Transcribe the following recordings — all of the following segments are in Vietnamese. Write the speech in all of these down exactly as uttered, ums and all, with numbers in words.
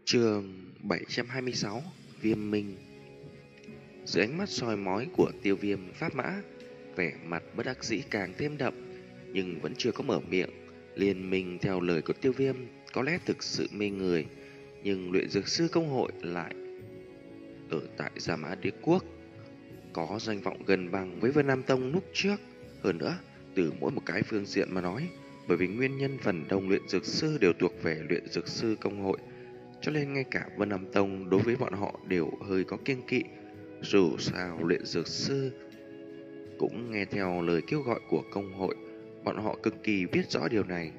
Chương bảy trăm hai mươi sáu Viêm Minh. Dưới ánh mắt soi mói của Tiêu Viêm Pháp Mã, vẻ mặt bất đắc dĩ càng thêm đậm, nhưng vẫn chưa có mở miệng. Liên minh theo lời của Tiêu Viêm có lẽ thực sự mê người, nhưng luyện dược sư công hội lại ở tại Gia Mã Đế Quốc, có danh vọng gần bằng với Vân Nam Tông lúc trước. Hơn nữa, từ mỗi một cái phương diện mà nói, bởi vì nguyên nhân phần đông luyện dược sư đều thuộc về luyện dược sư công hội, cho nên ngay cả Vân Nam Tông đối với bọn họ đều hơi có kiêng kỵ. Dù sao luyện dược sư cũng nghe theo lời kêu gọi của công hội, bọn họ cực kỳ biết rõ điều này.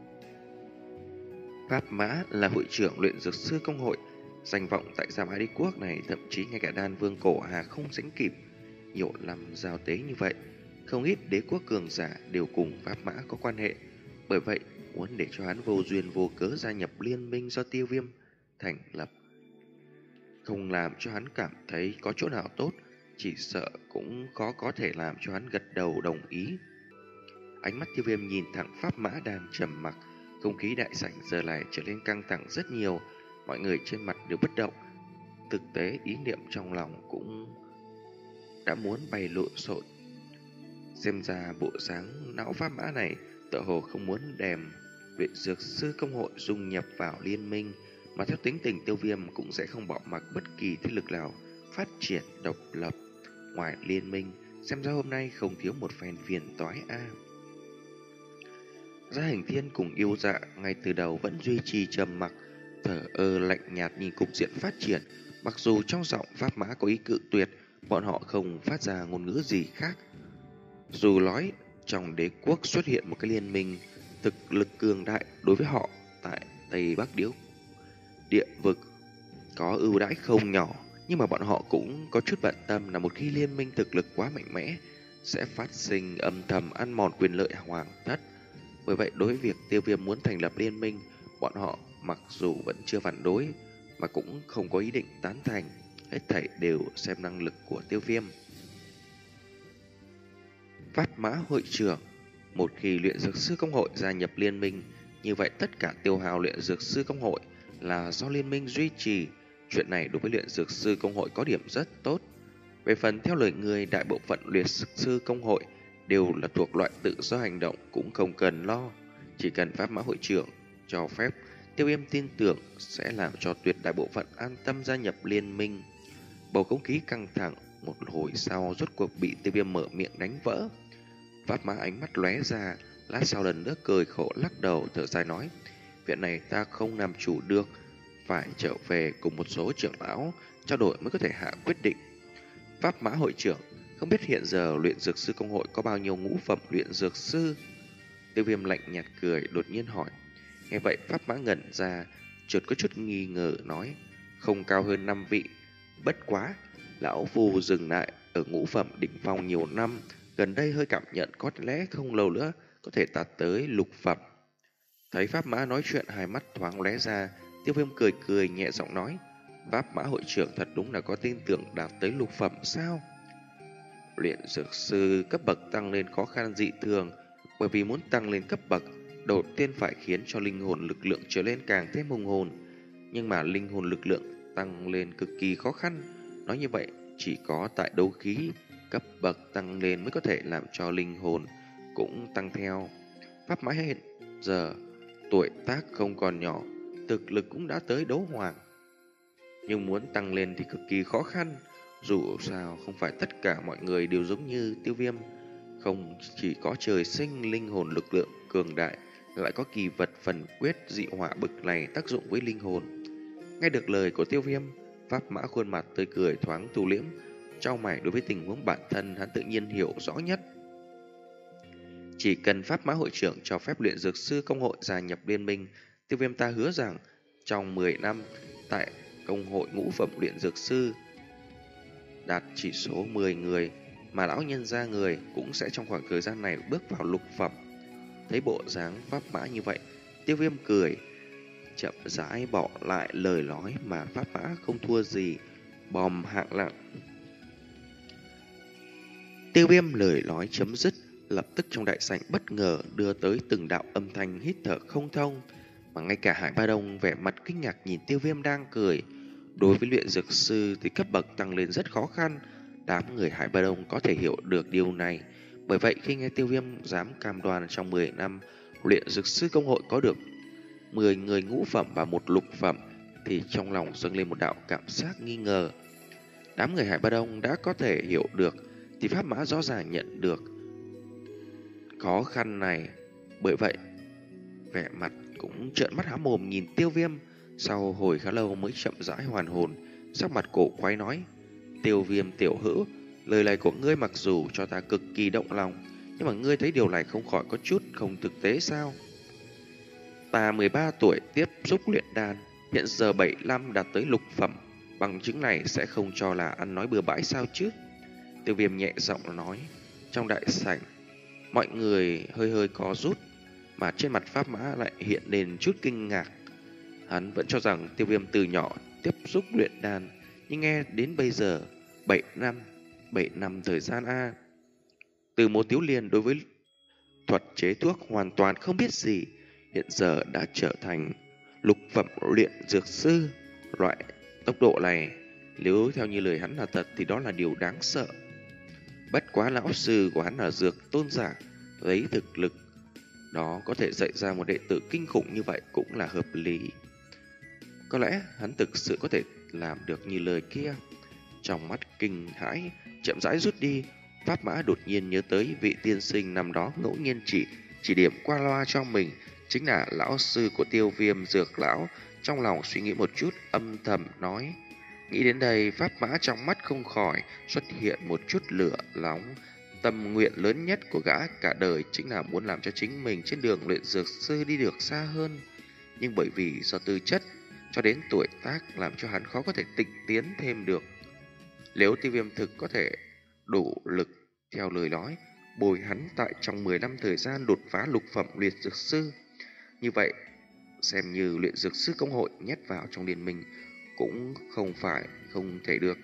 Pháp Mã là hội trưởng luyện dược sư công hội, danh vọng tại Gia Mã Đế Quốc này thậm chí ngay cả Đan Vương Cổ Hà không sánh kịp. Nhiều năm giao tế như vậy, không ít đế quốc cường giả đều cùng Pháp Mã có quan hệ. Bởi vậy, muốn để cho hắn vô duyên vô cớ gia nhập liên minh do Tiêu Viêm thành lập, không làm cho hắn cảm thấy có chỗ nào tốt, chỉ sợ cũng khó có thể làm cho hắn gật đầu đồng ý. Ánh mắt Tiêu Viêm nhìn thẳng Pháp Mã đang trầm mặc, không khí đại sảnh giờ này trở nên căng thẳng rất nhiều, mọi người trên mặt đều bất động. Thực tế ý niệm trong lòng cũng đã muốn bay lộn xộn. Xem ra bộ dáng não Pháp Mã này tựa hồ không muốn đem luyện dược sư công hội dung nhập vào liên minh, mà theo tính tình Tiêu Viêm cũng sẽ không bỏ mặc bất kỳ thế lực nào phát triển độc lập ngoài liên minh. Xem ra hôm nay không thiếu một phen phiền toái a. À. Gia Hình Thiên cùng Yêu Dạ ngay từ đầu vẫn duy trì trầm mặc, thở ơ lạnh nhạt nhìn cục diện phát triển. Mặc dù trong giọng Pháp Mã có ý cự tuyệt, bọn họ không phát ra ngôn ngữ gì khác. Dù nói trong đế quốc xuất hiện một cái liên minh thực lực cường đại đối với họ tại Tây Bắc Điếu địa vực có ưu đãi không nhỏ, nhưng mà bọn họ cũng có chút bận tâm là một khi liên minh thực lực quá mạnh mẽ sẽ phát sinh âm thầm ăn mòn quyền lợi hoàng thất. Bởi vậy đối với việc Tiêu Viêm muốn thành lập liên minh, bọn họ mặc dù vẫn chưa phản đối mà cũng không có ý định tán thành, hết thảy đều xem năng lực của Tiêu Viêm. Pháp Mã hội trưởng, một khi luyện dược sư công hội gia nhập liên minh, như vậy tất cả tiêu hao luyện dược sư công hội là do liên minh duy trì. Chuyện này đối với luyện dược sư công hội có điểm rất tốt. Về phần theo lời người, đại bộ phận luyện dược sư công hội đều là thuộc loại tự do hành động, cũng không cần lo. Chỉ cần Pháp Mã hội trưởng cho phép, Tiêu Viêm tin tưởng sẽ làm cho tuyệt đại bộ phận an tâm gia nhập liên minh. Bầu không khí căng thẳng một hồi sau rốt cuộc bị Tiêu Viêm mở miệng đánh vỡ. Pháp Mã ánh mắt lóe ra, lát sau lần nữa cười khổ lắc đầu thở dài nói: "Việc này ta không làm chủ được, phải trở về cùng một số trưởng lão trao đổi mới có thể hạ quyết định." Pháp Mã hội trưởng, không biết hiện giờ luyện dược sư công hội có bao nhiêu ngũ phẩm luyện dược sư? Tiêu Viêm lạnh nhạt cười đột nhiên hỏi. Nghe vậy Pháp Mã ngẩn ra, chợt có chút nghi ngờ nói: "Không cao hơn năm vị. Bất quá lão phu dừng lại ở ngũ phẩm đỉnh phong nhiều năm, gần đây hơi cảm nhận có lẽ không lâu nữa có thể đạt tới lục phẩm." Thấy Pháp Mã nói chuyện, hai mắt thoáng lóe ra, Tiêu Viêm cười cười nhẹ giọng nói: "Pháp Mã hội trưởng thật đúng là có tin tưởng đạt tới lục phẩm sao?" Luyện dược sư cấp bậc tăng lên khó khăn dị thường, bởi vì muốn tăng lên cấp bậc, đầu tiên phải khiến cho linh hồn lực lượng trở lên càng thêm hùng hồn. Nhưng mà linh hồn lực lượng tăng lên cực kỳ khó khăn. Nói như vậy, chỉ có tại đấu khí cấp bậc tăng lên mới có thể làm cho linh hồn cũng tăng theo. Pháp Mã hiện giờ tuổi tác không còn nhỏ, thực lực cũng đã tới đấu hoàng, nhưng muốn tăng lên thì cực kỳ khó khăn. Dù sao không phải tất cả mọi người đều giống như Tiêu Viêm, không chỉ có trời sinh linh hồn lực lượng cường đại, lại có kỳ vật phần quyết dị hỏa bực này tác dụng với linh hồn. Nghe được lời của Tiêu Viêm, Pháp Mã khuôn mặt tươi cười thoáng thu liễm, trong mày đối với tình huống bản thân hắn tự nhiên hiểu rõ nhất. Chỉ cần Pháp Mã hội trưởng cho phép luyện dược sư công hội gia nhập liên minh, Tiêu Viêm ta hứa rằng trong mười năm tại công hội ngũ phẩm luyện dược sư đạt chỉ số mười người, mà lão nhân gia người cũng sẽ trong khoảng thời gian này bước vào lục phẩm. Thấy bộ dáng Pháp Mã như vậy, Tiêu Viêm cười chậm rãi bỏ lại lời nói mà Pháp Mã không thua gì bom hạng nặng. Tiêu Viêm lời nói chấm dứt, lập tức trong đại sảnh bất ngờ đưa tới từng đạo âm thanh hít thở không thông. Mà ngay cả Hải Ba Đông vẻ mặt kinh ngạc nhìn Tiêu Viêm đang cười. Đối với luyện dược sư thì cấp bậc tăng lên rất khó khăn. Đám người Hải Ba Đông có thể hiểu được điều này. Bởi vậy khi nghe Tiêu Viêm dám cam đoan trong mười năm luyện dược sư công hội có được mười người ngũ phẩm và một lục phẩm, thì trong lòng dâng lên một đạo cảm giác nghi ngờ. Đám người Hải Ba Đông đã có thể hiểu được thì Pháp Mã rõ ràng nhận được khó khăn này. Bởi vậy vẻ mặt cũng trợn mắt há mồm nhìn Tiêu Viêm. Sau hồi khá lâu mới chậm rãi hoàn hồn, sắc mặt cổ quái nói: Tiêu Viêm tiểu hữu, lời này của ngươi mặc dù cho ta cực kỳ động lòng, nhưng mà ngươi thấy điều này không khỏi có chút không thực tế sao? Ta mười ba tuổi tiếp xúc luyện đan, hiện giờ bảy mươi lăm đạt tới lục phẩm, bằng chứng này sẽ không cho là ăn nói bừa bãi sao chứ? Tiêu Viêm nhẹ giọng nói. Trong đại sảnh, mọi người hơi hơi có rút, mà trên mặt Pháp Mã lại hiện lên chút kinh ngạc. Hắn vẫn cho rằng Tiêu Viêm từ nhỏ tiếp xúc luyện đan, nhưng nghe đến bây giờ bảy năm, bảy năm thời gian a. Từ một thiếu niên đối với thuật chế thuốc hoàn toàn không biết gì, hiện giờ đã trở thành lục phẩm luyện dược sư. Loại tốc độ này, nếu theo như lời hắn là thật thì đó là điều đáng sợ. Bất quá lão sư của hắn là dược tôn giả, lấy thực lực đó có thể dạy ra một đệ tử kinh khủng như vậy cũng là hợp lý. Có lẽ hắn thực sự có thể làm được như lời kia. Trong mắt kinh hãi chậm rãi rút đi, Pháp Mã đột nhiên nhớ tới vị tiên sinh năm đó ngẫu nhiên chỉ chỉ điểm qua loa cho mình, chính là lão sư của Tiêu Viêm dược lão. Trong lòng suy nghĩ một chút, âm thầm nói. Nghĩ đến đây, Pháp Mã trong mắt không khỏi xuất hiện một chút lửa nóng. Tâm nguyện lớn nhất của gã cả đời chính là muốn làm cho chính mình trên đường luyện dược sư đi được xa hơn. Nhưng bởi vì do tư chất cho đến tuổi tác làm cho hắn khó có thể tịnh tiến thêm được. Nếu Tiêu Viêm thực có thể đủ lực theo lời nói bồi hắn tại trong mười năm thời gian đột phá lục phẩm luyện dược sư, như vậy xem như luyện dược sư công hội nhét vào trong liên minh cũng không phải không thể được.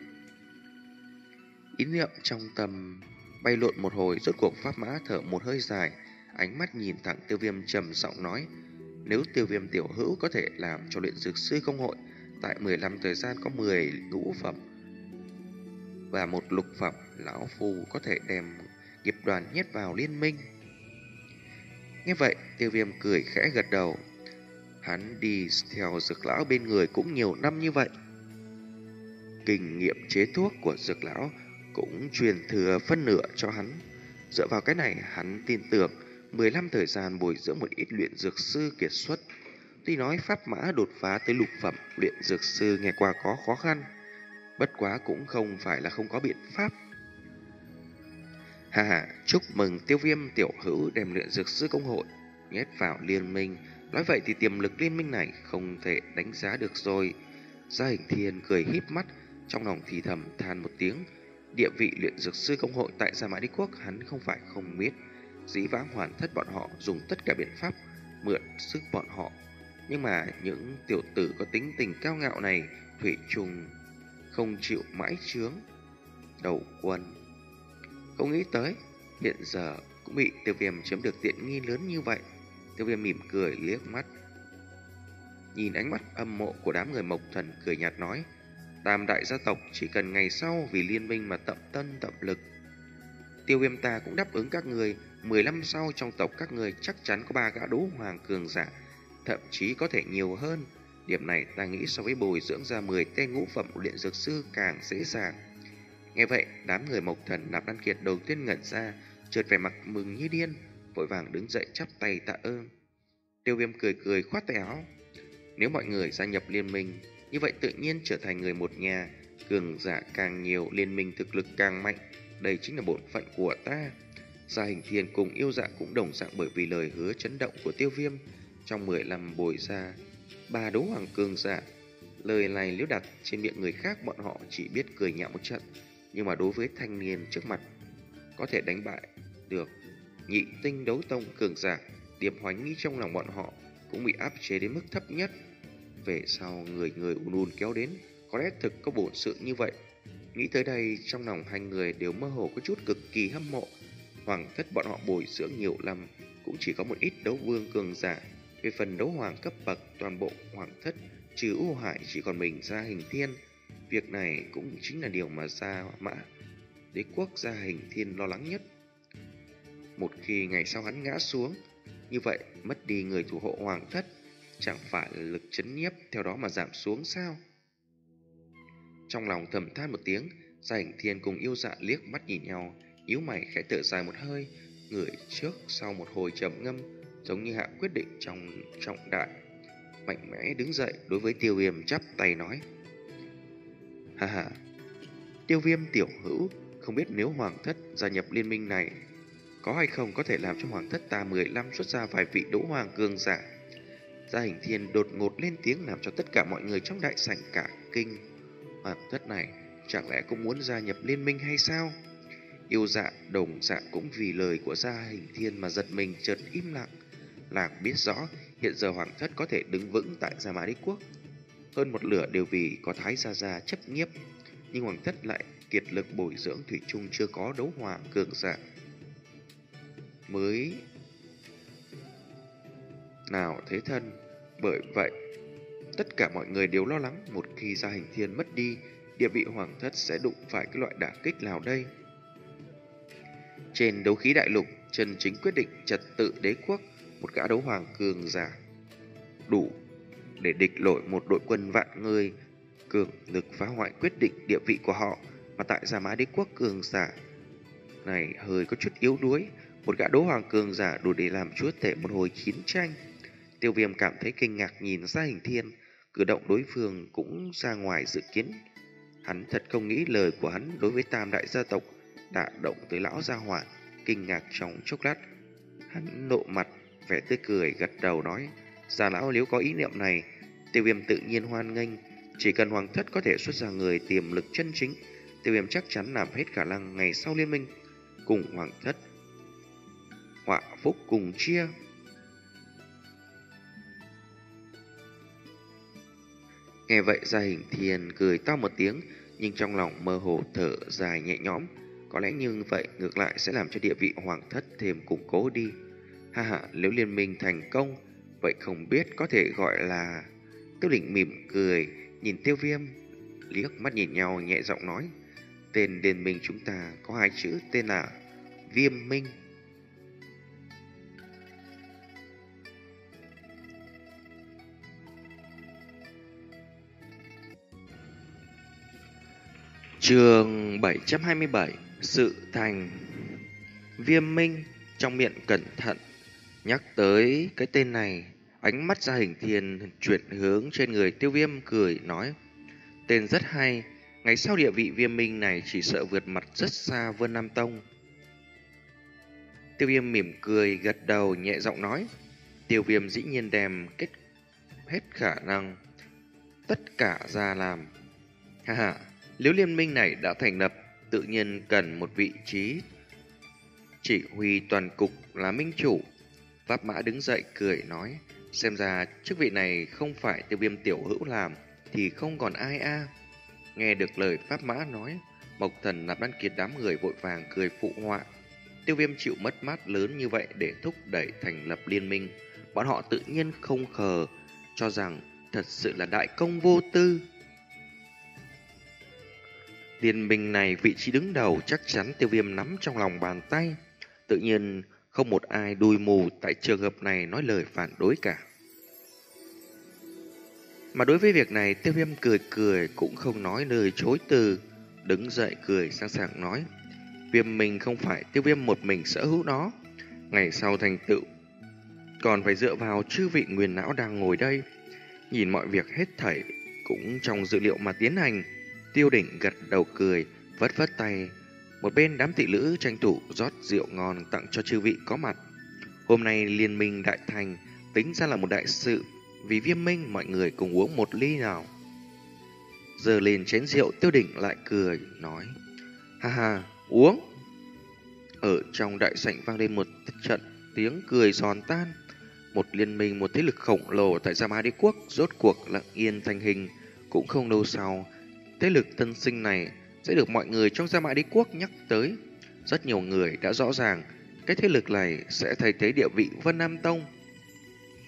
Ý niệm trong tâm bay lộn một hồi, rốt cuộc Pháp Mã thở một hơi dài, ánh mắt nhìn thẳng Tiêu Viêm trầm giọng nói: Nếu Tiêu Viêm tiểu hữu có thể làm cho luyện dược sư công hội tại mười năm thời gian có mười ngũ phẩm và một lục phẩm, lão phu có thể đem nghiệp đoàn nhét vào liên minh. Nghe vậy, Tiêu Viêm cười khẽ gật đầu. Hắn đi theo dược lão bên người cũng nhiều năm như vậy, kinh nghiệm chế thuốc của dược lão cũng truyền thừa phân nửa cho hắn. Dựa vào cái này, hắn tin tưởng mười năm thời gian bồi dưỡng một ít luyện dược sư kiệt xuất. Tuy nói Pháp Mã đột phá tới lục phẩm luyện dược sư nghe qua có khó khăn, bất quá cũng không phải là không có biện pháp. Hà hà, chúc mừng Tiêu Viêm tiểu hữu đem luyện dược sư công hội nhét vào liên minh. Nói vậy thì tiềm lực liên minh này không thể đánh giá được rồi. Gia Hình Thiên cười híp mắt, trong lòng thì thầm than một tiếng. Địa vị luyện dược sư công hội tại Gia Mã Đế Quốc hắn không phải không biết. Dĩ vãng Hoàn Thất bọn họ dùng tất cả biện pháp mượn sức bọn họ, nhưng mà những tiểu tử có tính tình cao ngạo này thủy chung không chịu mãi chướng đầu quân. Không nghĩ tới hiện giờ cũng bị Tiêu Viêm chiếm được tiện nghi lớn như vậy. Tiêu Viêm mỉm cười liếc mắt, nhìn ánh mắt âm mộ của đám người Mộc Thần, cười nhạt nói: Tam đại gia tộc chỉ cần ngày sau vì liên minh mà tận tân tận lực. Tiêu Viêm ta cũng đáp ứng các người. Mười năm sau trong tộc các người chắc chắn có ba gã đấu hoàng cường giả, thậm chí có thể nhiều hơn. Điểm này ta nghĩ so với bồi dưỡng ra mười tên ngũ phẩm luyện dược sư càng dễ dàng. Nghe vậy, đám người Mộc Thần Nạp Đan Kiệt đầu tiên ngẩn ra, chợt vẻ mặt mừng như điên, vội vàng đứng dậy chắp tay tạ ơn. Tiêu Viêm cười cười khoát tay áo: Nếu mọi người gia nhập liên minh, như vậy tự nhiên trở thành người một nhà. Cường giả càng nhiều, liên minh thực lực càng mạnh. Đây chính là bổn phận của ta. Gia Hình Thiên cùng Yêu Dạ cũng đồng dạng bởi vì lời hứa chấn động của Tiêu Viêm. Trong mười lăm bồi ra ba đấu hoàng cường giả, lời này nếu đặt trên miệng người khác bọn họ chỉ biết cười nhạo một trận, nhưng mà đối với thanh niên trước mặt có thể đánh bại được nhị tinh đấu tông cường giả, điểm hoánh nghi trong lòng bọn họ cũng bị áp chế đến mức thấp nhất. Về sau người người ùn ùn kéo đến, có lẽ thực có bổn sự như vậy. Nghĩ tới đây, trong lòng hai người đều mơ hồ có chút cực kỳ hâm mộ. Hoàng Thất bọn họ bồi dưỡng nhiều năm cũng chỉ có một ít đấu vương cường giả, Về phần đấu hoàng cấp bậc, toàn bộ hoàng thất trừ U Hải chỉ còn mình Gia Hình Thiên. Việc này cũng chính là điều mà Gia Mã Đế quốc Gia Hình Thiên lo lắng nhất. Một khi ngày sau hắn ngã xuống, như vậy mất đi người thủ hộ hoàng thất, chẳng phải là lực chấn nhiếp theo đó mà giảm xuống sao? Trong lòng thầm than một tiếng, Gia Hình Thiên cùng Yêu Dạ liếc mắt nhìn nhau, nhíu mày khẽ thở dài một hơi, người trước sau một hồi trầm ngâm, giống như hạ quyết định trong trọng đại, mạnh mẽ đứng dậy đối với Tiêu Viêm chắp tay nói: "Ha ha, Tiêu Viêm tiểu hữu, không biết nếu hoàng thất gia nhập liên minh này, có hay không có thể làm cho hoàng thất ta mười lăm xuất ra vài vị đấu hoàng cường giả?" Gia Hình Thiên đột ngột lên tiếng làm cho tất cả mọi người trong đại sảnh cả kinh. Hoàng thất này chẳng lẽ cũng muốn gia nhập liên minh hay sao? Yêu Dạ, Đồng Dạ cũng vì lời của Gia Hình Thiên mà giật mình chợt im lặng. Làng biết rõ hiện giờ hoàng thất có thể đứng vững tại Gia Mã Đế quốc, hơn một lửa đều vì có Thái Gia Gia chấp nhiếp, nhưng hoàng thất lại kiệt lực bồi dưỡng thủy chung chưa có đấu hoàng cường giả mới nào thế thân. Bởi vậy tất cả mọi người đều lo lắng một khi Gia Hình Thiên mất đi, địa vị hoàng thất sẽ đụng phải cái loại đả kích nào đây. Trên đấu khí đại lục, chân chính quyết định trật tự đế quốc, một gã đấu hoàng cường giả đủ để địch nổi một đội quân vạn người, cường lực phá hoại quyết định địa vị của họ. Mà tại Gia Mã Đế quốc, cường giả này hơi có chút yếu đuối, một gã đấu hoàng cường giả đủ để làm chúa tể một hồi chiến tranh. Tiêu Viêm cảm thấy kinh ngạc nhìn Gia Hình Thiên, cử động đối phương cũng ra ngoài dự kiến. Hắn thật không nghĩ lời của hắn đối với tam đại gia tộc đã động tới lão gia hỏa. Kinh ngạc trong chốc lát, hắn nộ mặt vẻ tươi cười gật đầu nói: "Gia lão nếu có ý niệm này, Tiêu Viêm tự nhiên hoan nghênh. Chỉ cần hoàng thất có thể xuất ra người tiềm lực chân chính, Tiêu Viêm chắc chắn làm hết khả năng ngày sau liên minh cùng hoàng thất họa phúc cùng chia." Nghe vậy Gia Hình Thiên cười to một tiếng, nhưng trong lòng mơ hồ thở dài nhẹ nhõm. Có lẽ như vậy ngược lại sẽ làm cho địa vị hoàng thất thêm củng cố đi. Ha ha, nếu liên minh thành công, vậy không biết có thể gọi là... Tiêu Đỉnh mỉm cười, nhìn Tiêu Viêm, liếc mắt nhìn nhau nhẹ giọng nói: "Tên liên minh chúng ta có hai chữ tên là Viêm Minh." Chương bảy trăm hai mươi bảy: Sự thành. Viêm Minh trong miệng cẩn thận nhắc tới cái tên này, ánh mắt Gia Hình Thiên chuyển hướng trên người Tiêu Viêm, cười nói: "Tên rất hay, ngày sau địa vị Viêm Minh này chỉ sợ vượt mặt rất xa Vân Nam Tông." Tiêu Viêm mỉm cười gật đầu nhẹ giọng nói: Tiêu Viêm dĩ nhiên đem kết hết khả năng tất cả ra làm. Ha ha, nếu liên minh này đã thành lập, tự nhiên cần một vị trí chỉ huy toàn cục là minh chủ. Pháp Mã đứng dậy cười nói: "Xem ra chức vị này không phải Tiêu Viêm tiểu hữu làm thì không còn ai a." Nghe được lời Pháp Mã nói, Mộc Thần, Nạp Đan Kiệt đám người vội vàng cười phụ họa. Tiêu Viêm chịu mất mát lớn như vậy để thúc đẩy thành lập liên minh, bọn họ tự nhiên không khờ, cho rằng thật sự là đại công vô tư. Liên minh này vị trí đứng đầu chắc chắn Tiêu Viêm nắm trong lòng bàn tay, tự nhiên không một ai đùi mù tại trường hợp này nói lời phản đối cả. Mà đối với việc này, Tiêu Viêm cười cười cũng không nói lời chối từ, đứng dậy cười sang sảng nói: Viêm mình không phải Tiêu Viêm một mình sở hữu nó, ngày sau thành tựu còn phải dựa vào chư vị nguyên não đang ngồi đây. Nhìn mọi việc hết thảy cũng trong dự liệu mà tiến hành. Tiêu Đỉnh gật đầu cười, vất vất tay. Một bên đám thị nữ tranh thủ rót rượu ngon tặng cho chư vị có mặt. Hôm nay liên minh đại thành, tính ra là một đại sự. Vì Viêm Minh mọi người cùng uống một ly nào. Giờ lên chén rượu, Tiêu Đỉnh lại cười nói: Ha ha, uống. Ở trong đại sảnh vang lên một trận tiếng cười giòn tan. Một liên minh, một thế lực khổng lồ tại Gia Mã Đế quốc rốt cuộc lặng yên thành hình. Cũng không lâu sau, thế lực tân sinh này sẽ được mọi người trong Gia Mã Đế quốc nhắc tới. Rất nhiều người đã rõ ràng cái thế lực này sẽ thay thế địa vị Vân Nam Tông.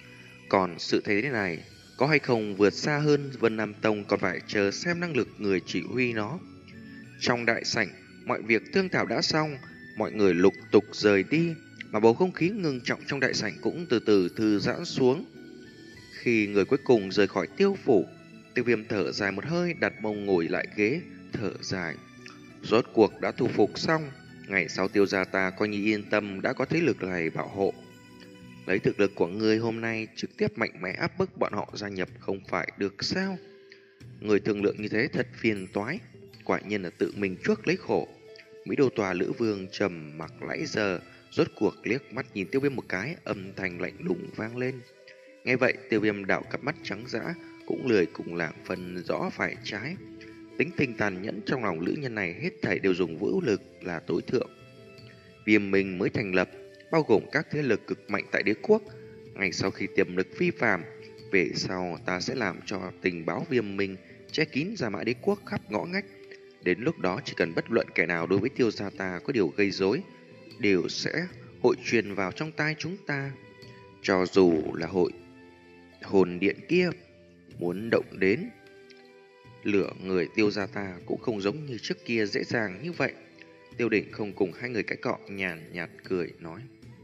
Còn sự thế này có hay không vượt xa hơn Vân Nam Tông còn phải chờ xem năng lực người chỉ huy nó. Trong đại sảnh, mọi việc thương thảo đã xong, mọi người lục tục rời đi, mà bầu không khí ngưng trọng trong đại sảnh cũng từ từ thư giãn xuống. Khi người cuối cùng rời khỏi Tiêu phủ, Tiêu Viêm thở dài một hơi, đặt mông ngồi lại ghế, thở dài. Rốt cuộc đã thu phục xong, ngày sau Tiêu gia ta coi như yên tâm đã có thế lực này bảo hộ. Lấy thực lực của người hôm nay trực tiếp mạnh mẽ áp bức bọn họ gia nhập không phải được sao? Người thương lượng như thế thật phiền toái, quả nhiên là tự mình chuốc lấy khổ. Mỹ Đô Tòa Lữ Vương trầm mặc nãy giờ, rốt cuộc liếc mắt nhìn Tiêu Viêm một cái, âm thanh lạnh lùng vang lên. Nghe vậy, Tiêu Viêm đảo cặp mắt trắng dã, cũng lười cùng lảng phân rõ phải trái. Tính tình tàn nhẫn trong lòng lữ nhân này hết thảy đều dùng vũ lực là tối thượng. Viêm Minh mới thành lập, bao gồm các thế lực cực mạnh tại đế quốc. Ngay sau khi tiềm lực phi phàm, về sau ta sẽ làm cho tình báo Viêm Minh che kín ra mã đế quốc khắp ngõ ngách. Đến lúc đó chỉ cần bất luận kẻ nào đối với Tiêu gia ta có điều gây rối, đều sẽ hội truyền vào trong tai chúng ta. Cho dù là hội hồn điện kia muốn động đến lửa người Tiêu gia ta cũng không giống như trước kia dễ dàng như vậy. Tiêu Định không cùng hai người cãi cọ, nhàn nhạt cười nói: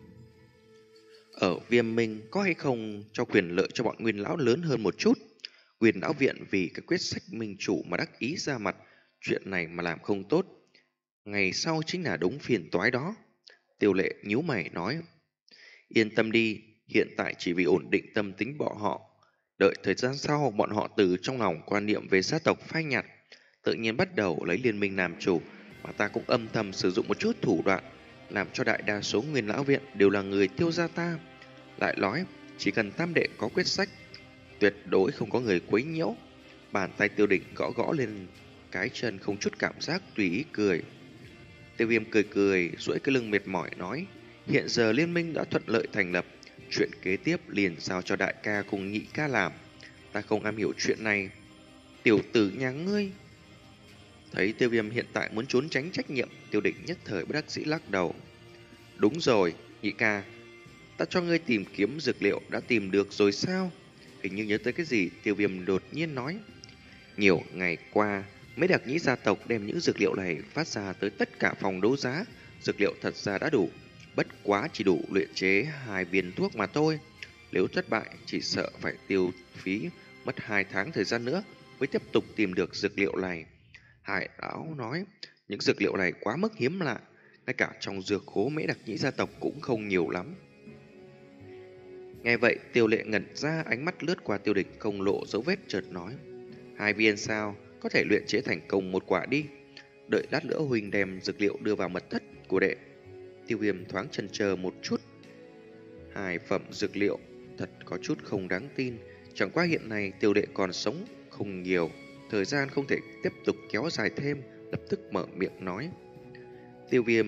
ở Viêm Minh có hay không cho quyền lợi cho bọn Nguyên lão lớn hơn một chút? Nguyên lão viện vì cái quyết sách minh chủ mà đắc ý ra mặt, chuyện này mà làm không tốt, ngày sau chính là đúng phiền toái đó. Tiêu Lệ nhíu mày nói: yên tâm đi, hiện tại chỉ vì ổn định tâm tính bọn họ. Đợi thời gian sau, bọn họ từ trong lòng quan niệm về gia tộc phai nhạt, tự nhiên bắt đầu lấy liên minh làm chủ, mà ta cũng âm thầm sử dụng một chút thủ đoạn, làm cho đại đa số Nguyên lão viện đều là người Tiêu gia ta. Lại nói, chỉ cần tam đệ có quyết sách, tuyệt đối không có người quấy nhiễu. Bàn tay Tiêu Định gõ gõ lên cái chân, không chút cảm giác, tùy ý cười. Tiêu Viêm cười cười, duỗi cái lưng mệt mỏi nói: hiện giờ liên minh đã thuận lợi thành lập, chuyện kế tiếp liền giao cho đại ca cùng nhị ca làm. Ta không am hiểu chuyện này. Tiểu tử nhà ngươi. Thấy Tiêu Viêm hiện tại muốn trốn tránh trách nhiệm, Tiêu Định nhất thời bất đắc dĩ lắc đầu. Đúng rồi, nhị ca, ta cho ngươi tìm kiếm dược liệu đã tìm được rồi sao? Hình như nhớ tới cái gì, Tiêu Viêm đột nhiên nói. Nhiều ngày qua, mấy đặc nhĩ gia tộc đem những dược liệu này phát ra tới tất cả phòng đấu giá. Dược liệu thật ra đã đủ, bất quá chỉ đủ luyện chế hai viên thuốc mà thôi. Nếu thất bại, chỉ sợ phải tiêu phí mất hai tháng thời gian nữa mới tiếp tục tìm được dược liệu này. Hải lão nói, những dược liệu này quá mức hiếm lạ, ngay cả trong dược khố mễ đặc nhĩ gia tộc cũng không nhiều lắm. Nghe vậy, Tiêu Lệ ngẩn ra, ánh mắt lướt qua Tiêu Địch không lộ dấu vết, chợt nói: hai viên sao, có thể luyện chế thành công một quả đi. Đợi lát nữa huynh đem dược liệu đưa vào mật thất của đệ. Tiêu Viêm thoáng chần chờ một chút. Hai phẩm dược liệu thật có chút không đáng tin. Chẳng qua hiện nay Tiêu Đệ còn sống không nhiều, thời gian không thể tiếp tục kéo dài thêm, lập tức mở miệng nói. Tiêu Viêm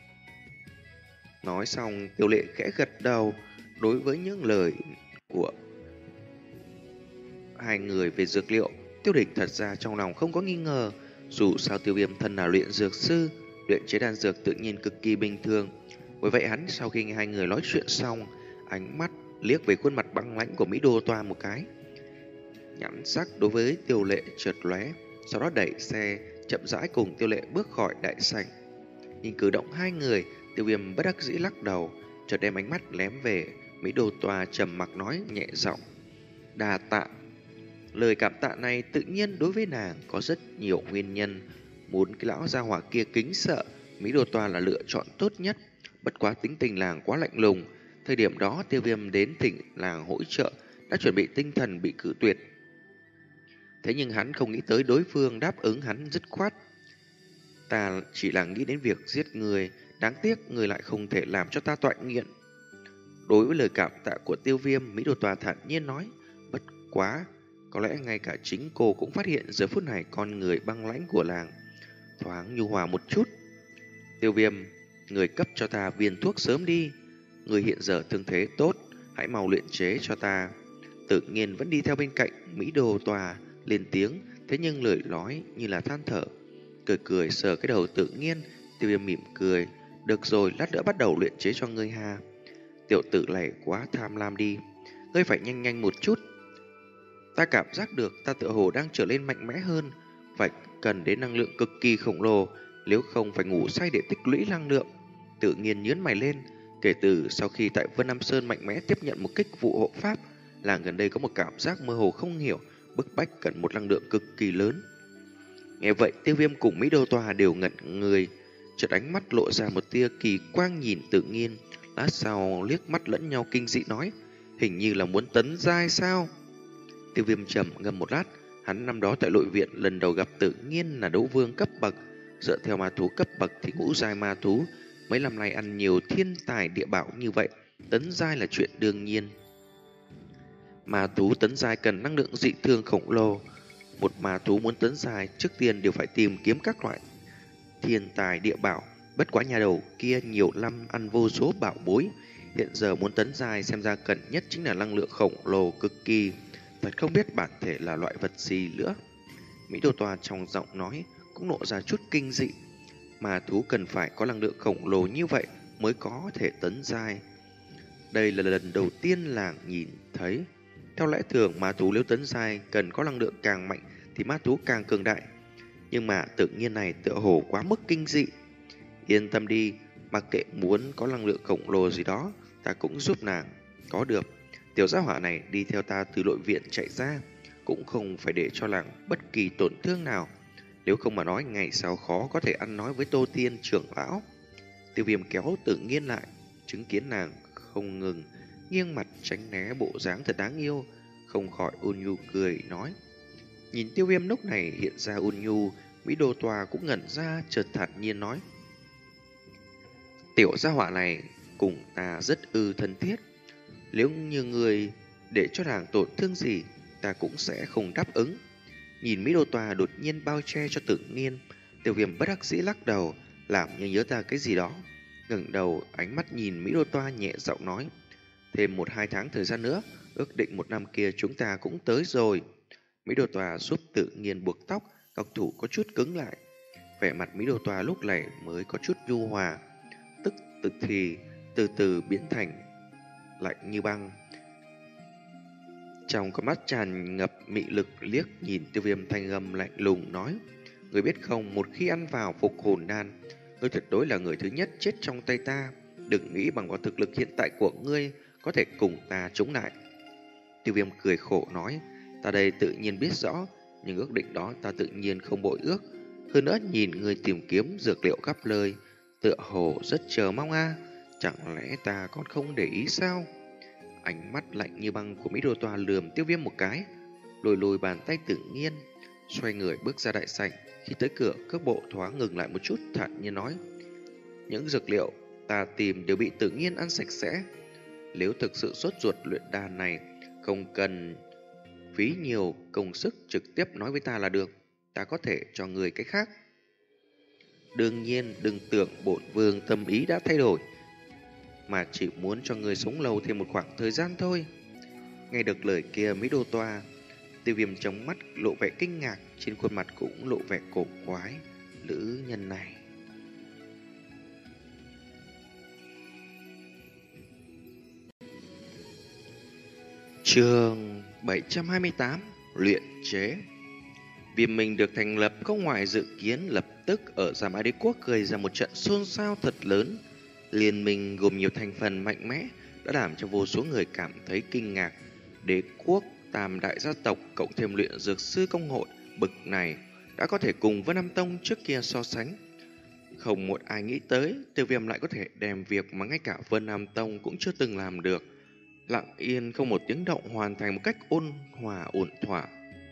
nói xong, Tiêu Lệ khẽ gật đầu. Đối với những lời của hai người về dược liệu, Tiêu Địch thật ra trong lòng không có nghi ngờ. Dù sao Tiêu Viêm thân là luyện dược sư, luyện chế đan dược tự nhiên cực kỳ bình thường. Bởi vậy hắn sau khi nghe hai người nói chuyện xong, ánh mắt liếc về khuôn mặt băng lãnh của Mỹ Đô Toa một cái, nhãn sắc đối với Tiêu Lệ chợt lóe, sau đó đẩy xe chậm rãi cùng Tiêu Lệ bước khỏi đại sảnh. Nhìn cử động hai người, Tiêu Viêm bất đắc dĩ lắc đầu, chợt đem ánh mắt lém về Mỹ Đô Toa, trầm mặc nói nhẹ giọng: đa tạ. Lời cảm tạ này tự nhiên đối với nàng có rất nhiều nguyên nhân. Muốn cái lão gia hỏa kia kính sợ, Mỹ Đô Toa là lựa chọn tốt nhất. Bất quá tính tình làng quá lạnh lùng. Thời điểm đó Tiêu Viêm đến thỉnh làng hỗ trợ, đã chuẩn bị tinh thần bị cự tuyệt. Thế nhưng hắn không nghĩ tới đối phương đáp ứng hắn dứt khoát. Ta chỉ là nghĩ đến việc giết người, đáng tiếc người lại không thể làm cho ta tọa nghiện. Đối với lời cảm tạ của Tiêu Viêm, Mỹ Đô Toa thản nhiên nói: bất quá, có lẽ ngay cả chính cô cũng phát hiện giờ phút này con người băng lãnh của làng thoáng nhu hòa một chút. Tiêu Viêm, người cấp cho ta viên thuốc sớm đi. Người hiện giờ thương thế tốt, hãy mau luyện chế cho ta. Tự nhiên vẫn đi theo bên cạnh Mỹ Đô Toa lên tiếng, thế nhưng lời nói như là than thở. Cười cười sờ cái đầu Tự Nhiên. Tiêu Viêm mỉm cười: được rồi, lát nữa bắt đầu luyện chế cho ngươi ha. Tiểu tử này quá tham lam đi. ngươi phải nhanh nhanh một chút. Ta cảm giác được ta tựa hồ đang trở nên mạnh mẽ hơn, phải cần đến năng lượng cực kỳ khổng lồ, nếu không phải ngủ say để tích lũy năng lượng. Tự nhiên nhướng mày lên, kể từ sau khi tại Vân Nam Sơn mạnh mẽ tiếp nhận một kích vụ hộ pháp, là gần đây có một cảm giác mơ hồ không hiểu, bức bách cần một năng lượng cực kỳ lớn. Nghe vậy, Tiêu Viêm cùng Mỹ Đô Tòa đều ngẩn người, chợt ánh mắt lộ ra một tia kỳ quang nhìn Tự Nhiên, lát sau liếc mắt lẫn nhau kinh dị nói, hình như là muốn tấn giai sao? Tiêu Viêm trầm ngâm một lát, hắn năm đó tại nội viện lần đầu gặp Tự Nhiên là đấu vương cấp bậc, dựa theo ma thú cấp bậc thì ngũ giai ma thú, mấy năm nay ăn nhiều thiên tài địa bảo như vậy, tấn giai là chuyện đương nhiên. Ma thú tấn giai cần năng lượng dị thường khổng lồ, một ma thú muốn tấn giai trước tiên đều phải tìm kiếm các loại thiên tài địa bảo, bất quá nhà đầu kia nhiều năm ăn vô số bảo bối, hiện giờ muốn tấn giai xem ra cần nhất chính là năng lượng khổng lồ cực kỳ, thật không biết bản thể là loại vật gì nữa. Mỹ Đô Tòa trong giọng nói cũng lộ ra chút kinh dị, ma thú cần phải có năng lượng khổng lồ như vậy mới có thể tấn giai. Đây là lần đầu tiên làng nhìn thấy. Theo lẽ thường ma thú nếu tấn giai cần có năng lượng càng mạnh thì ma thú càng cường đại, nhưng mà Tự Nhiên này tựa hồ quá mức kinh dị. Yên tâm đi, mặc kệ muốn có năng lượng khổng lồ gì đó, ta cũng giúp nàng có được. Tiểu gia hỏa này đi theo ta từ nội viện chạy ra, cũng không phải để cho nàng bất kỳ tổn thương nào, nếu không mà nói ngày sau khó có thể ăn nói với Tô Tiên trưởng lão. Tiêu Viêm kéo Tự Nhiên lại, chứng kiến nàng không ngừng nghiêng mặt tránh né bộ dáng thật đáng yêu, không khỏi ôn nhu cười nói. Nhìn Tiêu Viêm lúc này hiện ra ôn nhu, Mỹ Đô Tòa cũng ngẩn ra, chợt thản nhiên nói, tiểu gia hỏa này cùng ta rất ư thân thiết, nếu như người để cho nàng tổn thương gì, ta cũng sẽ không đáp ứng. Nhìn Mỹ Đô Tòa đột nhiên bao che cho Tự Nhiên, Tiêu Viêm bất đắc dĩ lắc đầu, làm như nhớ ra cái gì đó, ngẩng đầu ánh mắt nhìn Mỹ Đô Tòa nhẹ giọng nói, thêm một hai tháng thời gian nữa, ước định một năm kia chúng ta cũng tới rồi. Mỹ Đô Tòa giúp Tự Nhiên buộc tóc, góc thủ có chút cứng lại, vẻ mặt Mỹ Đô Tòa lúc này mới có chút nhu hòa, tức tức thì từ từ biến thành lạnh như băng. Trong con mắt tràn ngập mị lực liếc nhìn Tiêu Viêm, thanh âm lạnh lùng nói, người biết không, một khi ăn vào phục hồn đan, ngươi tuyệt đối là người thứ nhất chết trong tay ta, đừng nghĩ bằng vào thực lực hiện tại của ngươi có thể cùng ta chống lại. Tiêu Viêm cười khổ nói, ta đây tự nhiên biết rõ, nhưng ước định đó ta tự nhiên không bội ước. Hơn nữa nhìn ngươi tìm kiếm dược liệu khắp nơi, tựa hồ rất chờ mong a, à. Chẳng lẽ ta còn không để ý sao? Ánh mắt lạnh như băng của Mỹ Đô Tòa lườm Tiêu Viêm một cái, lùi lùi bàn tay Tự Nhiên, xoay người bước ra đại sảnh. Khi tới cửa, cước bộ thoáng ngừng lại một chút, thản nhiên nói, những dược liệu ta tìm đều bị Tự Nhiên ăn sạch sẽ. Nếu thực sự sốt ruột luyện đan này, không cần phí nhiều công sức, trực tiếp nói với ta là được, ta có thể cho người cái khác. Đương nhiên đừng tưởng bổn vương tâm ý đã thay đổi, mà chỉ muốn cho người sống lâu thêm một khoảng thời gian thôi. Nghe được lời kia, Mỹ Đô Tòa, Tiêu Viêm trong mắt lộ vẻ kinh ngạc, trên khuôn mặt cũng lộ vẻ cổ quái. Nữ nhân này Chương bảy trăm hai mươi tám, luyện chế. Viêm Minh được thành lập không ngoài dự kiến, lập tức ở Gia Mã Đế Quốc gây ra một trận xôn xao thật lớn. Liên minh gồm nhiều thành phần mạnh mẽ đã làm cho vô số người cảm thấy kinh ngạc. Đế quốc, tam đại gia tộc cộng thêm luyện dược sư công hội bực này đã có thể cùng Vân Nam Tông trước kia so sánh. Không một ai nghĩ tới Tiêu Viêm lại có thể đem việc mà ngay cả Vân Nam Tông cũng chưa từng làm được, lặng yên không một tiếng động hoàn thành một cách ôn hòa ổn thỏa.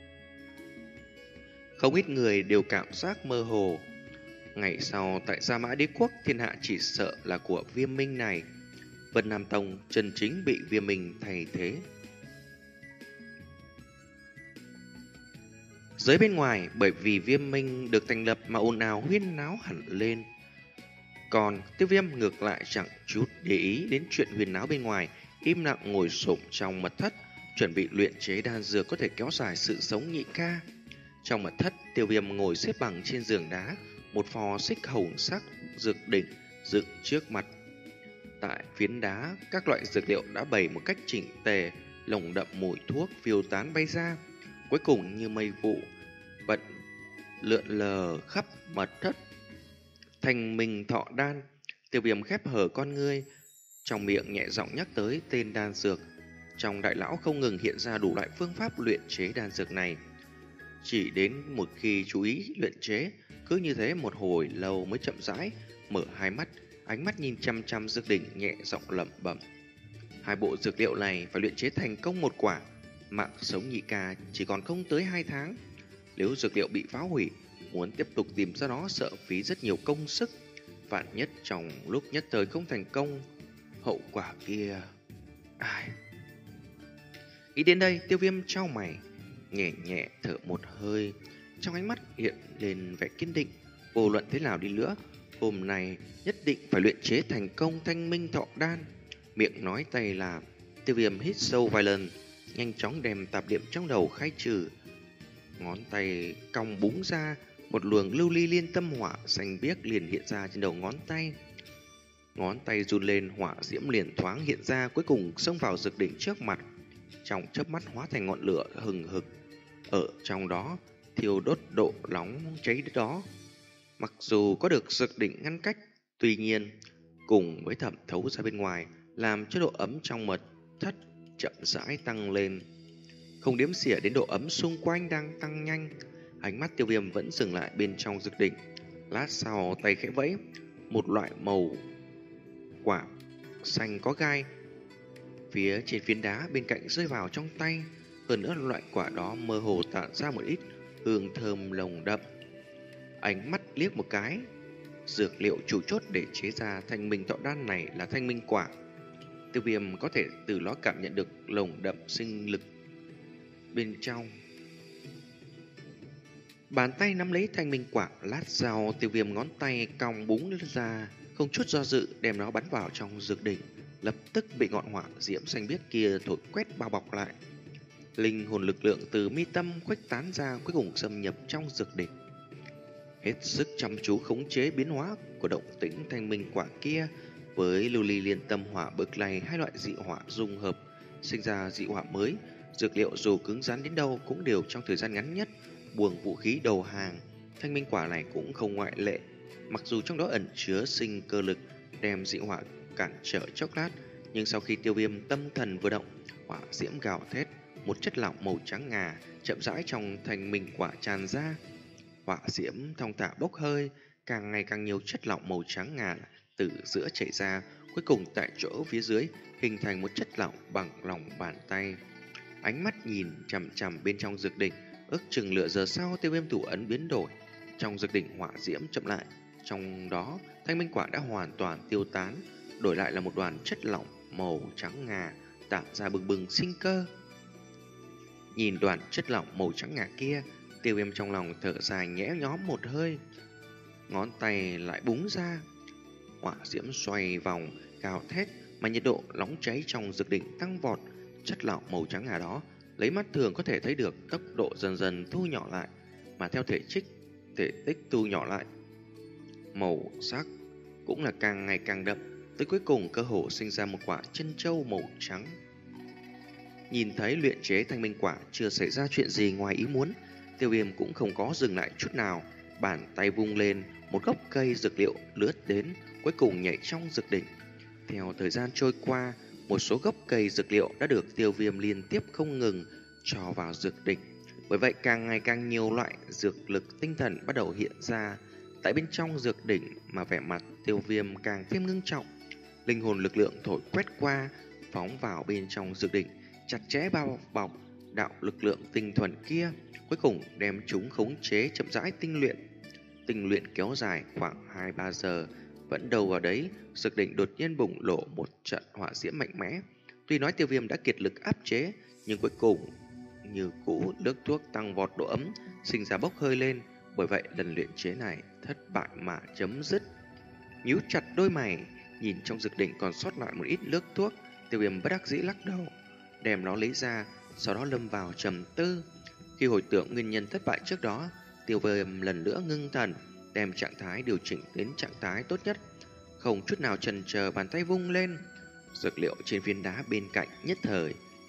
Không ít người đều cảm giác mơ hồ. Ngày sau tại Gia Mã Đế Quốc, thiên hạ chỉ sợ là của Viêm Minh này. Vân Nam Tông chân chính bị Viêm Minh thay thế. Dưới bên ngoài, bởi vì Viêm Minh được thành lập mà ồn ào huyên náo hẳn lên. Còn Tiêu Viêm ngược lại chẳng chút để ý đến chuyện huyên náo bên ngoài, im lặng ngồi xổm trong mật thất, chuẩn bị luyện chế đan dược có thể kéo dài sự sống nhị ca. Trong mật thất, Tiêu Viêm ngồi xếp bằng trên giường đá, một phò xích hồng sắc dược đỉnh dựng trước mặt. Tại phiến đá, các loại dược liệu đã bày một cách chỉnh tề, lồng đậm mùi thuốc phiêu tán bay ra, cuối cùng như mây vụ vận lượn lờ khắp mật thất. Thanh minh thọ đan. Tiêu Viêm khép hờ con ngươi, trong miệng nhẹ giọng nhắc tới tên đan dược. Trong đại lão không ngừng hiện ra đủ loại phương pháp luyện chế đan dược này. Chỉ đến một khi chú ý luyện chế, cứ như thế một hồi lâu mới chậm rãi mở hai mắt, ánh mắt nhìn chăm chăm dược đỉnh, nhẹ giọng lẩm bẩm: hai bộ dược liệu này phải luyện chế thành công một quả, mạng sống nhị ca chỉ còn không tới hai tháng. Nếu dược liệu bị phá hủy, muốn tiếp tục tìm ra nó sợ phí rất nhiều công sức. Vạn nhất trong lúc nhất thời không thành công, hậu quả kia... Ai... Nghĩ đến đây, Tiêu Viêm chau mày, nhẹ nhẹ thở một hơi, trong ánh mắt hiện lên vẻ kiên định. Vô luận thế nào đi nữa, hôm nay nhất định phải luyện chế thành công thanh minh thọ đan. Miệng nói tay làm, Tiêu Viêm hít sâu vài lần, nhanh chóng đem tạp niệm trong đầu khai trừ. Ngón tay cong búng ra, một luồng lưu ly liên tâm hỏa xanh biếc liền hiện ra trên đầu ngón tay. Ngón tay run lên, hỏa diễm liền thoáng hiện ra, cuối cùng xông vào dược đỉnh trước mặt. Trong chớp mắt hóa thành ngọn lửa hừng hực, ở trong đó thiêu đốt độ nóng cháy đó. Mặc dù có được dược đỉnh ngăn cách, tuy nhiên cùng với thẩm thấu ra bên ngoài, làm cho độ ấm trong mật thất chậm rãi tăng lên. Không đếm xỉa đến độ ấm xung quanh đang tăng nhanh, ánh mắt Tiêu Viêm vẫn dừng lại bên trong dược đỉnh. Lát sau tay khẽ vẫy, một loại màu quả xanh có gai phía trên phiến đá bên cạnh rơi vào trong tay. Hơn nữa loại quả đó mơ hồ tản ra một ít hương thơm nồng đậm. Ánh mắt liếc một cái, dược liệu chủ chốt để chế ra thanh minh thọ đan này là thanh minh quả. Tiêu Viêm có thể từ đó cảm nhận được nồng đậm sinh lực bên trong. Bàn tay nắm lấy thanh minh quả, lát sau Tiêu Viêm ngón tay cong búng ra, không chút do dự đem nó bắn vào trong dược đỉnh, lập tức bị ngọn hỏa diễm xanh biếc kia thổi quét bao bọc lại. Linh hồn lực lượng từ mi tâm khuếch tán ra, cuối cùng xâm nhập trong dược đỉnh. Hết sức chăm chú khống chế biến hóa của động tĩnh thanh minh quả kia với lưu ly liên tâm hỏa bực này, hai loại dị hỏa dung hợp sinh ra dị hỏa mới. Dược liệu dù cứng rắn đến đâu cũng đều trong thời gian ngắn nhất buông vũ khí đầu hàng. Thanh minh quả này cũng không ngoại lệ, mặc dù trong đó ẩn chứa sinh cơ lực đem dị hỏa cản trở chốc lát, nhưng sau khi Tiêu Viêm tâm thần vừa động, hỏa diễm gào thét, một chất lỏng màu trắng ngà chậm rãi trong thanh minh quả tràn ra. Hỏa diễm thong thả bốc hơi, càng ngày càng nhiều chất lỏng màu trắng ngà từ giữa chảy ra, cuối cùng tại chỗ phía dưới hình thành một chất lỏng bằng lòng bàn tay. Ánh mắt nhìn chằm chằm bên trong dược đỉnh, ước chừng nửa giờ sau, Tiêu Viêm thủ ấn biến đổi, trong dược đỉnh hỏa diễm chậm lại, trong đó thanh minh quả đã hoàn toàn tiêu tán, đổi lại là một đoàn chất lỏng màu trắng ngà tản ra bừng bừng sinh cơ. Nhìn đoàn chất lỏng màu trắng ngà kia, Tiêu Viêm trong lòng thở dài nhẹ nhõm một hơi, ngón tay lại búng ra, hỏa diễm xoay vòng gào thét, mà nhiệt độ nóng cháy trong dược đỉnh tăng vọt. Chất lỏng màu trắng ngà đó lấy mắt thường có thể thấy được tốc độ dần dần thu nhỏ lại, mà theo thể tích thể tích thu nhỏ lại, màu sắc cũng là càng ngày càng đậm, tới cuối cùng cơ hồ sinh ra một quả chân châu màu trắng. Nhìn thấy luyện chế thanh minh quả chưa xảy ra chuyện gì ngoài ý muốn, Tiêu Viêm cũng không có dừng lại chút nào, bàn tay vung lên, một gốc cây dược liệu lướt đến, cuối cùng nhảy trong dược đỉnh. Theo thời gian trôi qua, một số gốc cây dược liệu đã được Tiêu Viêm liên tiếp không ngừng cho vào dược đỉnh. Bởi vậy càng ngày càng nhiều loại dược lực tinh thần bắt đầu hiện ra tại bên trong dược đỉnh, mà vẻ mặt Tiêu Viêm càng thêm ngưng trọng. Linh hồn lực lượng thổi quét qua, phóng vào bên trong dược đỉnh, chặt chẽ bao bọc đạo lực lượng tinh thuần kia, cuối cùng đem chúng khống chế chậm rãi tinh luyện. Tinh luyện kéo dài khoảng hai ba giờ, vẫn đâu vào đấy, dược đỉnh đột nhiên bùng nổ một trận hỏa diễm mạnh mẽ. Tuy nói Tiêu Viêm đã kiệt lực áp chế, nhưng cuối cùng như cũ nước thuốc tăng vọt độ ấm, sinh ra bốc hơi lên. Bởi vậy lần luyện chế này thất bại mà chấm dứt. Nhíu chặt đôi mày, nhìn trong dược đỉnh còn sót lại một ít nước thuốc, Tiêu Viêm bất đắc dĩ lắc đầu, đem nó lấy ra, sau đó lâm vào trầm tư. Khi hồi tưởng nguyên nhân thất bại trước đó, Tiêu Viêm lần nữa ngưng thần, đem trạng thái điều chỉnh đến trạng thái tốt nhất, không chút nào chần chờ, bàn tay vung lên, dược liệu trên viên đá bên cạnh nhất thời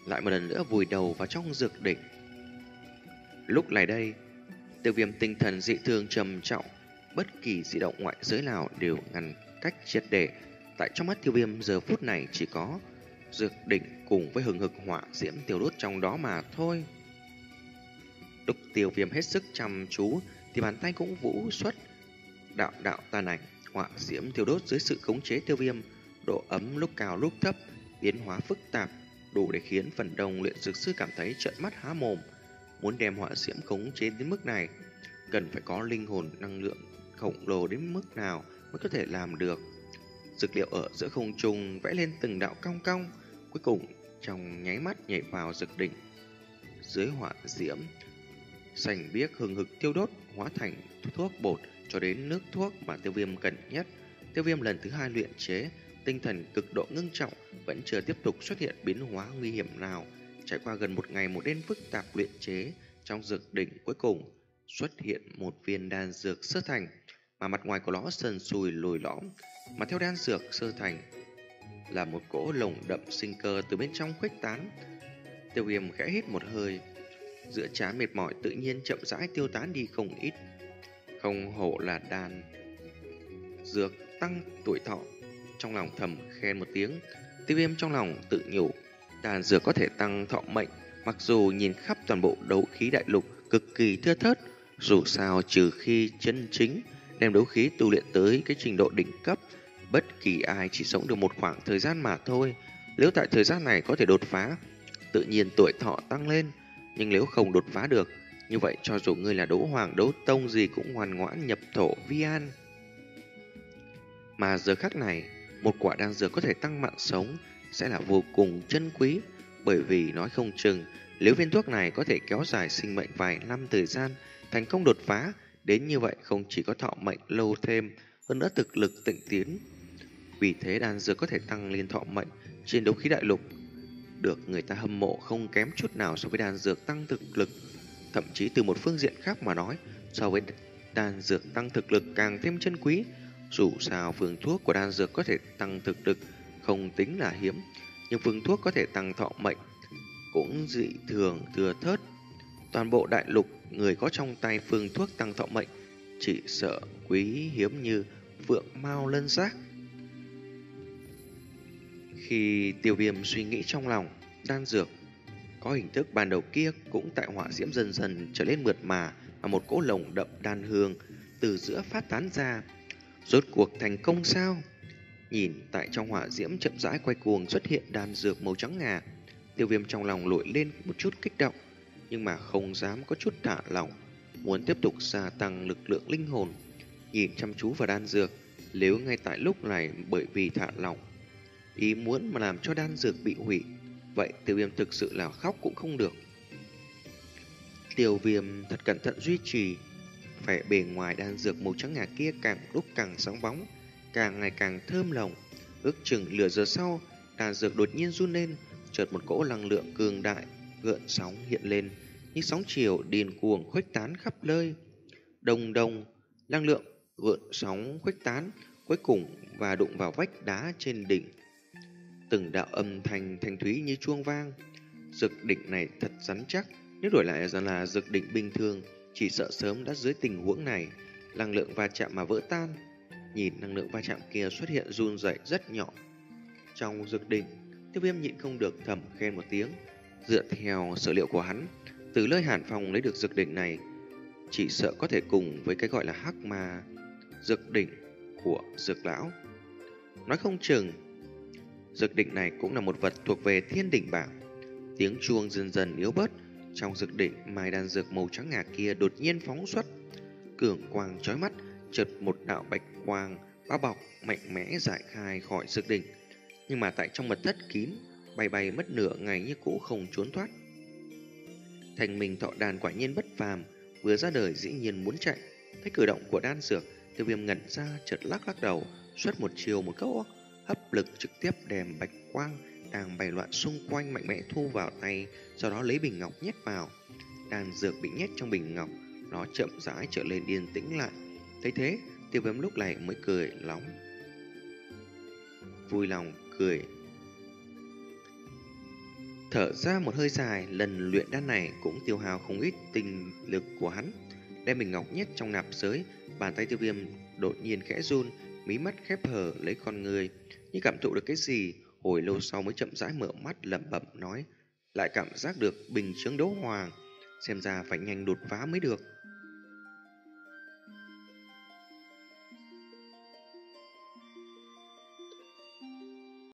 lại một lần nữa vùi đầu vào trong dược đỉnh. Lúc này đây, Tiêu Viêm tinh thần dị thường trầm trọng, bất kỳ dị động ngoại giới nào đều ngăn cách triệt để. Tại trong mắt Tiêu Viêm giờ phút này chỉ có dược đỉnh cùng với hừng hực hỏa diễm tiêu đốt trong đó mà thôi. Lúc Tiêu Viêm hết sức chăm chú thì bàn tay cũng vũ xuất đạo đạo tàn ảnh, hỏa diễm tiêu đốt dưới sự khống chế Tiêu Viêm, độ ấm lúc cao lúc thấp, biến hóa phức tạp, đủ để khiến phần đông luyện dược sư cảm thấy trợn mắt há mồm. Muốn đem hỏa diễm khống chế đến mức này, cần phải có linh hồn năng lượng khổng lồ đến mức nào mới có thể làm được. Dược liệu ở giữa không trung vẽ lên từng đạo cong cong, cuối cùng trong nháy mắt nhảy vào dược đỉnh. Dưới hỏa diễm xanh biếc hừng hực tiêu đốt, hóa thành thuốc bột cho đến nước thuốc mà Tiêu Viêm cần nhất. Tiêu Viêm lần thứ hai luyện chế, tinh thần cực độ ngưng trọng, vẫn chưa tiếp tục xuất hiện biến hóa nguy hiểm nào. Trải qua gần một ngày một đêm phức tạp luyện chế, trong dược đỉnh cuối cùng xuất hiện một viên đan dược sơ thành, mà mặt ngoài của nó sần sùi lồi lõm, mà theo đan dược sơ thành là một cỗ lồng đậm sinh cơ từ bên trong khuếch tán. Tiêu Viêm khẽ hít một hơi, giữa trán mệt mỏi tự nhiên chậm rãi tiêu tán đi không ít. Không hổ là đan dược tăng tuổi thọ, trong lòng thầm khen một tiếng. Tiêu Viêm trong lòng tự nhủ, đan dược có thể tăng thọ mệnh, mặc dù nhìn khắp toàn bộ đấu khí đại lục cực kỳ thưa thớt, dù sao trừ khi chân chính đem đấu khí tu luyện tới cái trình độ đỉnh cấp, bất kỳ ai chỉ sống được một khoảng thời gian mà thôi. Nếu tại thời gian này có thể đột phá, tự nhiên tuổi thọ tăng lên, nhưng nếu không đột phá được, như vậy cho dù ngươi là đấu hoàng đấu tông gì cũng ngoan ngoãn nhập thổ vi an. Mà giờ khắc này, một quả đan dược có thể tăng mạng sống sẽ là vô cùng chân quý, bởi vì nói không chừng nếu viên thuốc này có thể kéo dài sinh mệnh vài năm thời gian, thành công đột phá, đến như vậy không chỉ có thọ mệnh lâu thêm, hơn nữa thực lực tịnh tiến. Vì thế đan dược có thể tăng liên thọ mệnh trên đấu khí đại lục được người ta hâm mộ không kém chút nào so với đan dược tăng thực lực. Thậm chí từ một phương diện khác mà nói, so với đan dược tăng thực lực càng thêm chân quý. Dù sao phương thuốc của đan dược có thể tăng thực lực không tính là hiếm, nhưng phương thuốc có thể tăng thọ mệnh cũng dị thường thừa thớt. Toàn bộ đại lục người có trong tay phương thuốc tăng thọ mệnh chỉ sợ quý hiếm như vượng mao lân giác. Khi Tiêu Viêm suy nghĩ trong lòng, đan dược có hình thức ban đầu kia cũng tại hỏa diễm dần dần trở lên mượt mà, và một cỗ lồng đậm đan hương từ giữa phát tán ra. Rốt cuộc thành công sao? Nhìn tại trong hỏa diễm chậm rãi quay cuồng xuất hiện đan dược màu trắng ngà, Tiêu Viêm trong lòng nổi lên một chút kích động, nhưng mà không dám có chút thả lỏng, muốn tiếp tục gia tăng lực lượng linh hồn. Nhìn chăm chú vào đan dược, nếu ngay tại lúc này bởi vì thả lỏng, ý muốn mà làm cho đan dược bị hủy, vậy Tiêu Viêm thực sự là khóc cũng không được. Tiêu Viêm thật cẩn thận duy trì vẻ bề ngoài đan dược màu trắng ngà kia càng lúc càng sáng bóng, càng ngày càng thơm lồng. Ước chừng nửa giờ sau, đan dược đột nhiên run lên, chợt một cỗ năng lượng cường đại gợn sóng hiện lên, như sóng chiều điên cuồng khuếch tán khắp nơi. Đồng đồng, năng lượng gợn sóng khuếch tán, cuối cùng và đụng vào vách đá trên đỉnh. Từng đạo âm thanh thanh thúy như chuông vang. Dược đỉnh này thật rắn chắc, nếu đổi lại ra là dược đỉnh bình thường, chỉ sợ sớm đã dưới tình huống này, năng lượng va chạm mà vỡ tan. Nhìn năng lượng va chạm kia xuất hiện run rẩy rất nhỏ. Trong dược đỉnh, Tiêu Viêm nhịn không được thầm khen một tiếng. Dựa theo sở liệu của hắn, từ nơi Hàn Phong lấy được dược đỉnh này, chỉ sợ có thể cùng với cái gọi là hắc ma dược đỉnh của dược lão. Nói không chừng dược đỉnh này cũng là một vật thuộc về thiên đỉnh bảng. Tiếng chuông dần dần yếu bớt. Trong dược đỉnh, mai đan dược màu trắng ngà kia đột nhiên phóng xuất cường quang chói mắt, chợt một đạo bạch quang bao bọc mạnh mẽ giải khai khỏi dược đỉnh, nhưng mà tại trong mật thất kín bay bay mất nửa ngày như cũ không trốn thoát. Thành Minh Thọ Đan quả nhiên bất phàm, vừa ra đời dĩ nhiên muốn chạy. Thấy cử động của đan dược, Tiêu Viêm ngẩn ra, chợt lắc lắc đầu, xuất một chiều một câu hấp lực trực tiếp đem bạch quang đang bay loạn xung quanh mạnh mẽ thu vào tay, sau đó lấy bình ngọc nhét vào. Đan dược bị nhét trong bình ngọc, nó chậm rãi trở lên yên tĩnh lại. Thấy thế, Tiêu Viêm lúc này mới cười lóng, vui lòng cười Thở ra một hơi dài, lần luyện đan này cũng tiêu hao không ít tinh lực của hắn. Đem bình ngọc nhét trong nạp giới, bàn tay Tiêu Viêm đột nhiên khẽ run, mí mắt khép hờ lấy con người, như cảm thụ được cái gì, hồi lâu sau mới chậm rãi mở mắt lẩm bẩm nói, lại cảm giác được bình chướng đấu hoàng, xem ra phải nhanh đột phá mới được.